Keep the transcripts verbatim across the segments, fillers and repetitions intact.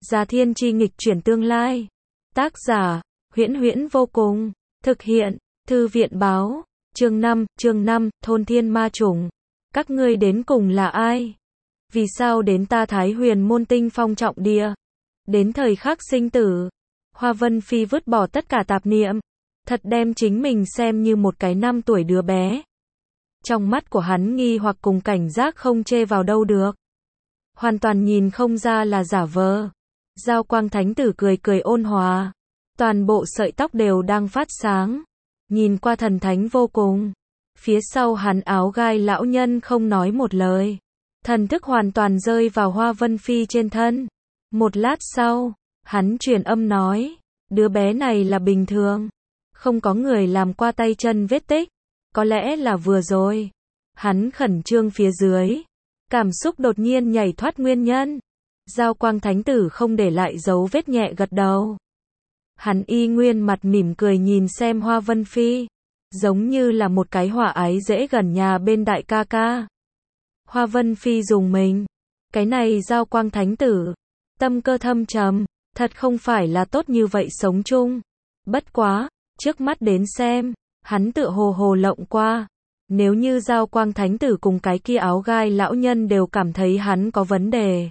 Già Thiên Chi nghịch chuyển tương lai. Tác giả, Huyễn Huyễn vô cùng. Thực hiện, Thư viện báo. Chương năm, chương năm, thôn thiên ma chủng. Các ngươi đến cùng là ai? Vì sao đến ta Thái Huyền môn tinh phong trọng địa? Đến thời khắc sinh tử, Hoa Vân Phi vứt bỏ tất cả tạp niệm, thật đem chính mình xem như một cái năm tuổi đứa bé. Trong mắt của hắn nghi hoặc cùng cảnh giác không chê vào đâu được. Hoàn toàn nhìn không ra là giả vờ. Giao Quang Thánh Tử cười cười ôn hòa. Toàn bộ sợi tóc đều đang phát sáng. Nhìn qua thần thánh vô cùng. Phía sau hắn áo gai lão nhân không nói một lời. Thần thức hoàn toàn rơi vào Hoa Vân Phi trên thân. Một lát sau, hắn truyền âm nói. Đứa bé này là bình thường. Không có người làm qua tay chân vết tích. Có lẽ là vừa rồi. Hắn khẩn trương phía dưới. Cảm xúc đột nhiên nhảy thoát nguyên nhân. Giao Quang Thánh Tử không để lại dấu vết nhẹ gật đầu. Hắn y nguyên mặt mỉm cười nhìn xem Hoa Vân Phi. Giống như là một cái hòa ái dễ gần nhà bên đại ca ca. Hoa Vân Phi dùng mình. Cái này Giao Quang Thánh Tử. Tâm cơ thâm trầm. Thật không phải là tốt như vậy sống chung. Bất quá, trước mắt đến xem. Hắn tựa hồ hồ lộng qua. Nếu như Giao Quang Thánh Tử cùng cái kia áo gai lão nhân đều cảm thấy hắn có vấn đề.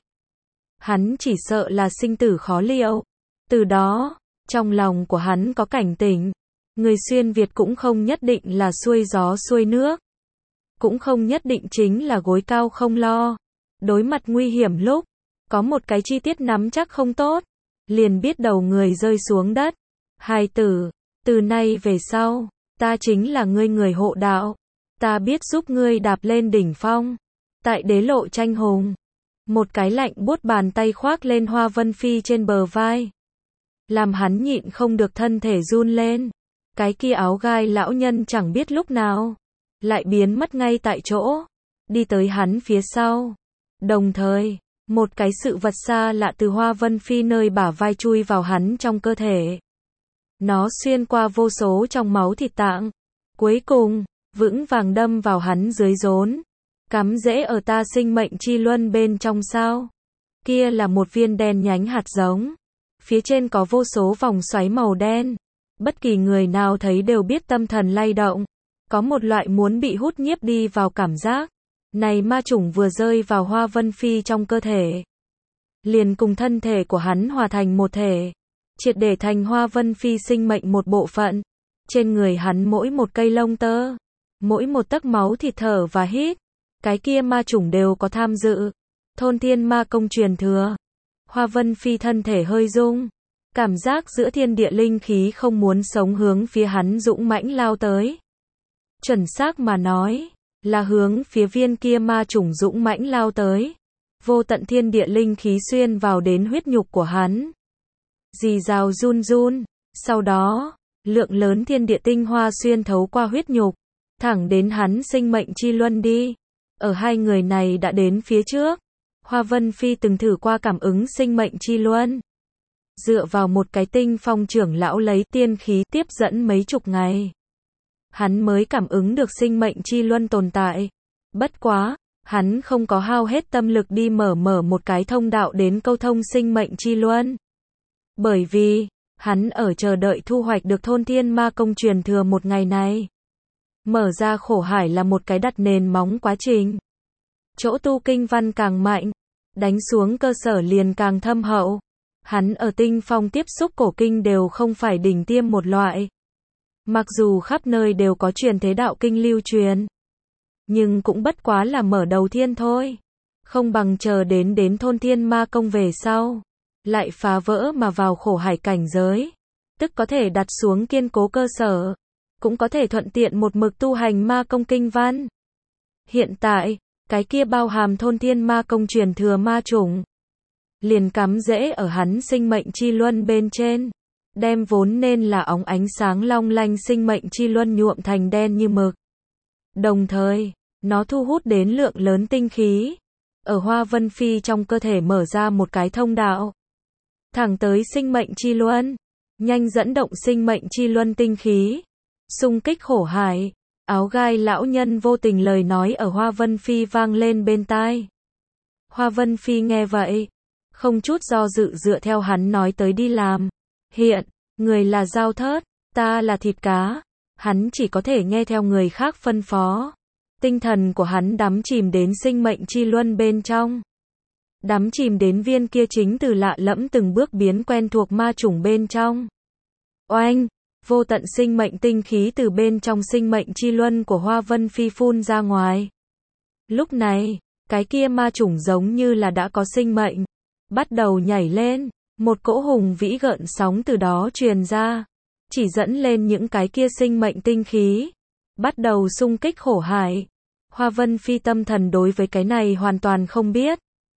Hắn chỉ sợ là sinh tử khó liệu. Từ đó, trong lòng của hắn có cảnh tỉnh. Người xuyên Việt cũng không nhất định là xuôi gió xuôi nước. Cũng không nhất định chính là gối cao không lo. Đối mặt nguy hiểm lúc, có một cái chi tiết nắm chắc không tốt. Liền biết đầu người rơi xuống đất. Hài tử, từ nay về sau, ta chính là ngươi người hộ đạo. Ta biết giúp ngươi đạp lên đỉnh phong. Tại đế lộ tranh hùng. Một cái lạnh buốt bàn tay khoác lên Hoa Vân Phi trên bờ vai. Làm hắn nhịn không được thân thể run lên. Cái kia áo gai lão nhân chẳng biết lúc nào. Lại biến mất ngay tại chỗ. Đi tới hắn phía sau. Đồng thời, một cái sự vật xa lạ từ Hoa Vân Phi nơi bả vai chui vào hắn trong cơ thể. Nó xuyên qua vô số trong máu thịt tạng. Cuối cùng, vững vàng đâm vào hắn dưới rốn. Cắm rễ ở ta sinh mệnh chi luân bên trong sao. Kia là một viên đen nhánh hạt giống. Phía trên có vô số vòng xoáy màu đen. Bất kỳ người nào thấy đều biết tâm thần lay động. Có một loại muốn bị hút nhiếp đi vào cảm giác. Này ma chủng vừa rơi vào Hoa Vân Phi trong cơ thể. Liền cùng thân thể của hắn hòa thành một thể. Triệt để thành Hoa Vân Phi sinh mệnh một bộ phận. Trên người hắn mỗi một cây lông tơ. Mỗi một tấc máu thịt thở và hít. Cái kia ma chủng đều có tham dự. Thôn thiên ma công truyền thừa. Hoa Vân Phi thân thể hơi rung. Cảm giác giữa thiên địa linh khí không muốn sống hướng phía hắn dũng mãnh lao tới. Chuẩn xác mà nói, là hướng phía viên kia ma chủng dũng mãnh lao tới. Vô tận thiên địa linh khí xuyên vào đến huyết nhục của hắn. Rì rào run run. Sau đó, lượng lớn thiên địa tinh hoa xuyên thấu qua huyết nhục. Thẳng đến hắn sinh mệnh chi luân đi. Ở hai người này đã đến phía trước. Hoa Vân Phi từng thử qua cảm ứng sinh mệnh chi luân. Dựa vào một cái tinh phong trưởng lão lấy tiên khí tiếp dẫn mấy chục ngày. Hắn mới cảm ứng được sinh mệnh chi luân tồn tại. Bất quá, hắn không có hao hết tâm lực đi mở mở một cái thông đạo đến câu thông sinh mệnh chi luân. Bởi vì, hắn ở chờ đợi thu hoạch được thôn thiên ma công truyền thừa một ngày này. Mở ra khổ hải là một cái đặt nền móng quá trình. Chỗ tu kinh văn càng mạnh, đánh xuống cơ sở liền càng thâm hậu. Hắn ở tinh phong tiếp xúc cổ kinh đều không phải đỉnh tiêm một loại. Mặc dù khắp nơi đều có truyền thế đạo kinh lưu truyền. Nhưng cũng bất quá là mở đầu thiên thôi. Không bằng chờ đến đến thôn thiên ma công về sau. Lại phá vỡ mà vào khổ hải cảnh giới. Tức có thể đặt xuống kiên cố cơ sở. Cũng có thể thuận tiện một mực tu hành ma công kinh văn. Hiện tại, cái kia bao hàm thôn thiên ma công truyền thừa ma chủng. Liền cắm rễ ở hắn sinh mệnh chi luân bên trên. Đem vốn nên là óng ánh sáng long lanh sinh mệnh chi luân nhuộm thành đen như mực. Đồng thời, nó thu hút đến lượng lớn tinh khí. Ở Hoa Vân Phi trong cơ thể mở ra một cái thông đạo. Thẳng tới sinh mệnh chi luân. Nhanh dẫn động sinh mệnh chi luân tinh khí. Xung kích khổ hải. Áo gai lão nhân vô tình lời nói ở Hoa Vân Phi vang lên bên tai. Hoa Vân Phi nghe vậy. không chút do dự dựa theo hắn nói tới đi làm. Hiện, người là dao thớt, ta là thịt cá. Hắn chỉ có thể nghe theo người khác phân phó. Tinh thần của hắn đắm chìm đến sinh mệnh chi luân bên trong. Đắm chìm đến viên kia chính từ lạ lẫm từng bước biến quen thuộc ma chủng bên trong. Oanh, vô tận sinh mệnh tinh khí từ bên trong sinh mệnh chi luân của Hoa Vân Phi phun ra ngoài. Lúc này, cái kia ma chủng giống như là đã có sinh mệnh, bắt đầu nhảy lên, một cỗ hùng vĩ gợn sóng từ đó truyền ra, chỉ dẫn lên những cái kia sinh mệnh tinh khí, bắt đầu xung kích khổ hải. Hoa Vân Phi tâm thần đối với cái này hoàn toàn không biết.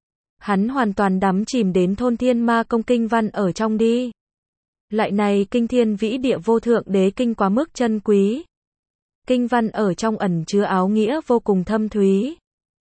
Hắn hoàn toàn đắm chìm đến thôn thiên ma công kinh văn ở trong đi. Loại này kinh thiên vĩ địa vô thượng đế kinh quá mức chân quý. Kinh văn ở trong ẩn chứa áo nghĩa vô cùng thâm thúy,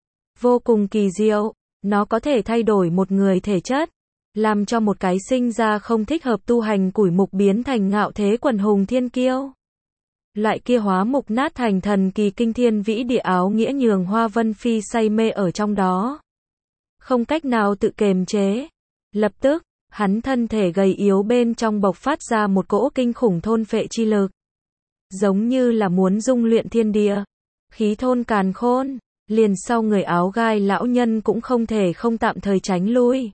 vô cùng kỳ diệu, nó có thể thay đổi một người thể chất, làm cho một cái sinh ra không thích hợp tu hành củi mục biến thành ngạo thế quần hùng thiên kiêu. Loại kia hóa mục nát thành thần kỳ kinh thiên vĩ địa áo nghĩa nhường Hoa Vân Phi say mê ở trong đó, không cách nào tự kiềm chế. Lập tức, hắn thân thể gầy yếu bên trong bộc phát ra một cỗ kinh khủng thôn phệ chi lực, giống như là muốn dung luyện thiên địa, khí thôn càn khôn. Liền sau người áo gai lão nhân cũng không thể không tạm thời tránh lui,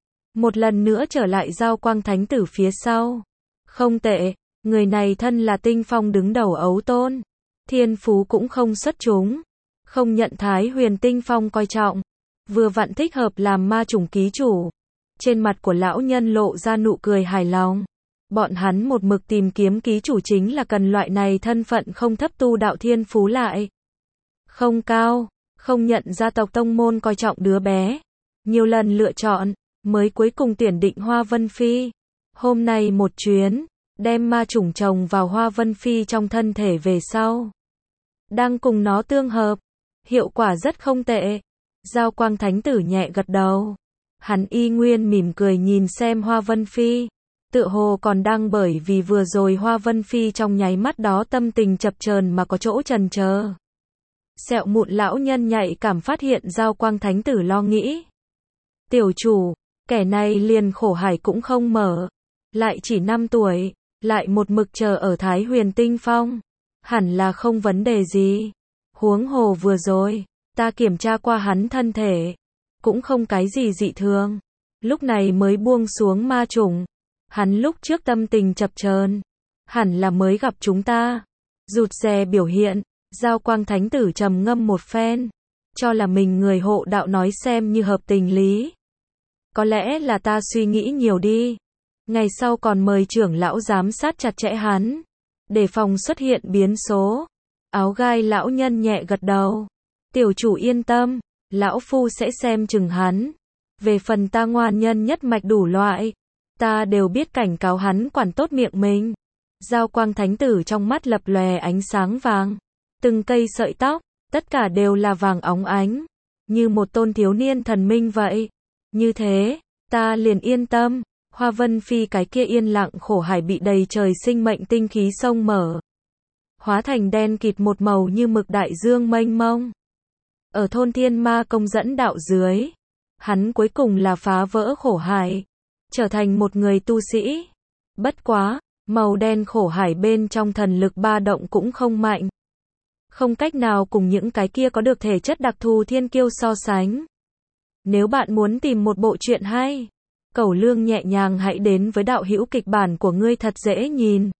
một lần nữa trở lại Giao Quang Thánh Tử phía sau. Không tệ, người này thân là tinh phong đứng đầu ấu tôn, thiên phú cũng không xuất chúng, không nhận Thái Huyền Tinh Phong coi trọng, vừa vặn thích hợp làm ma chủng ký chủ. Trên mặt của lão nhân lộ ra nụ cười hài lòng. Bọn hắn một mực tìm kiếm ký chủ chính là cần loại này thân phận không thấp, tu đạo thiên phú lại không cao, không nhận gia tộc tông môn coi trọng đứa bé, nhiều lần lựa chọn, mới cuối cùng tuyển định Hoa Vân Phi. Hôm nay một chuyến, đem ma chủng trồng vào Hoa Vân Phi trong thân thể về sau, đang cùng nó tương hợp, hiệu quả rất không tệ. Giao Quang Thánh Tử nhẹ gật đầu, hắn y nguyên mỉm cười nhìn xem Hoa Vân Phi, tựa hồ còn đang bởi vì vừa rồi Hoa Vân Phi trong nháy mắt đó tâm tình chập chờn mà có chỗ chần chờ. Sẹo mụn lão nhân nhạy cảm phát hiện Giao Quang Thánh Tử lo nghĩ. Tiểu chủ, kẻ này liền khổ hải cũng không mở, lại chỉ năm tuổi, lại một mực chờ ở Thái Huyền Tinh Phong, hẳn là không vấn đề gì. Huống hồ vừa rồi, ta kiểm tra qua hắn thân thể, cũng không cái gì dị thường, lúc này mới buông xuống ma chủng. Hắn lúc trước tâm tình chập chờn, hẳn là mới gặp chúng ta, rụt rè biểu hiện. Giao Quang Thánh Tử trầm ngâm một phen, cho là mình người hộ đạo nói xem như hợp tình lý. Có lẽ là ta suy nghĩ nhiều đi. Ngày sau còn mời trưởng lão giám sát chặt chẽ hắn, để phòng xuất hiện biến số. Áo gai lão nhân nhẹ gật đầu. Tiểu chủ yên tâm, lão phu sẽ xem chừng hắn. Về phần ta ngoan nhân nhất mạch đủ loại, ta đều biết cảnh cáo hắn quản tốt miệng mình. Giao Quang Thánh Tử trong mắt lập lòe ánh sáng vàng. Từng cây sợi tóc, tất cả đều là vàng óng ánh, như một tôn thiếu niên thần minh vậy. Như thế, ta liền yên tâm. Hoa Vân Phi cái kia yên lặng khổ hải bị đầy trời sinh mệnh tinh khí sông mở, hóa thành đen kịt một màu như mực đại dương mênh mông. Ở thôn thiên ma công dẫn đạo dưới, hắn cuối cùng là phá vỡ khổ hải, trở thành một người tu sĩ. Bất quá, màu đen khổ hải bên trong thần lực ba động cũng không mạnh, không cách nào cùng những cái kia có được thể chất đặc thù thiên kiêu so sánh. Nếu bạn muốn tìm một bộ truyện hay, cẩu lương nhẹ nhàng hãy đến với đạo hữu kịch bản của ngươi thật dễ nhìn.